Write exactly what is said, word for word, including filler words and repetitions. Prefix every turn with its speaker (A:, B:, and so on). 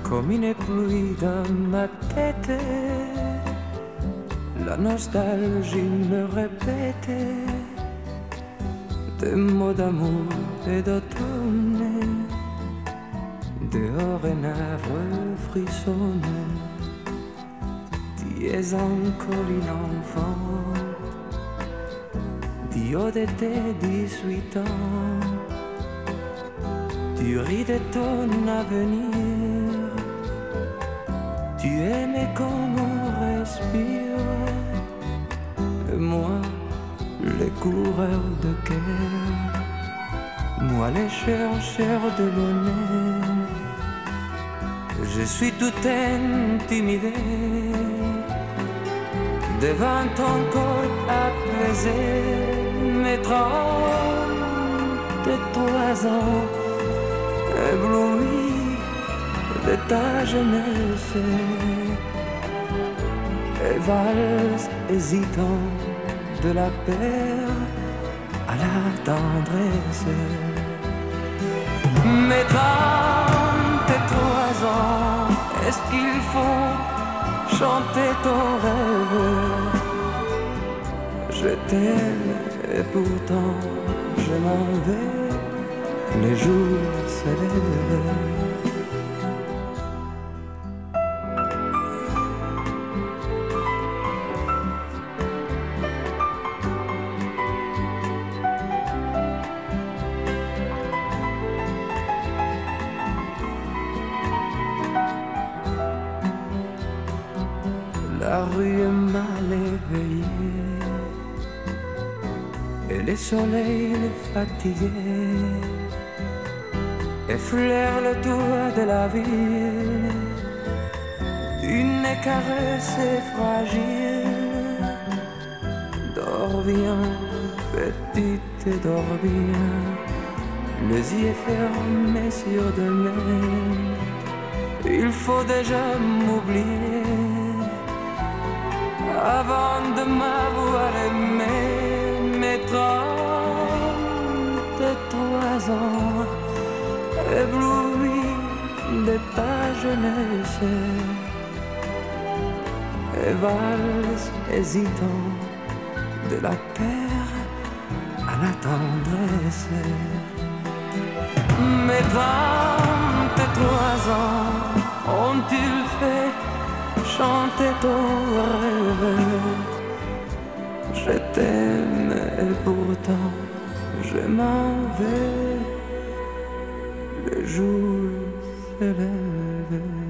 A: comme une pluie dans ma tête. La nostalgie me répétait des mots d'amour et d'automne. Dehors un arbre frissonne. Tu es encore une enfant. Tu as de tes dix-huit ans. Tu ris de ton avenir. Tu aimais comme on respire. Et moi, les coureurs de guerre, moi les chercheurs de bonheur, je suis tout intimidé devant ton corps apaisé. Mes trente-trois ans éblouis de ta jeunesse, et valse hésitant de la peur à la tendresse. Mes trente-trois ans, est-ce qu'il faut chanter ton rêve? Je t'aime et pourtant je m'en vais, les jours se lèvent. La rue est mal éveillée et le soleil est fatigué, effleure le toit de la ville d'une caresse fragile. Dors bien, petite, dors bien, les yeux fermés sur demain. Il faut déjà m'oublier avant de m'avoir aimé. Mes trente-trois ans éblouis de ta jeunesse, et valse hésitant de la peur à la tendresse. Mes vingt-trois ans ont-ils fait chanter ton rêve? Je t'aime et pourtant je m'en vais, le jour se lève.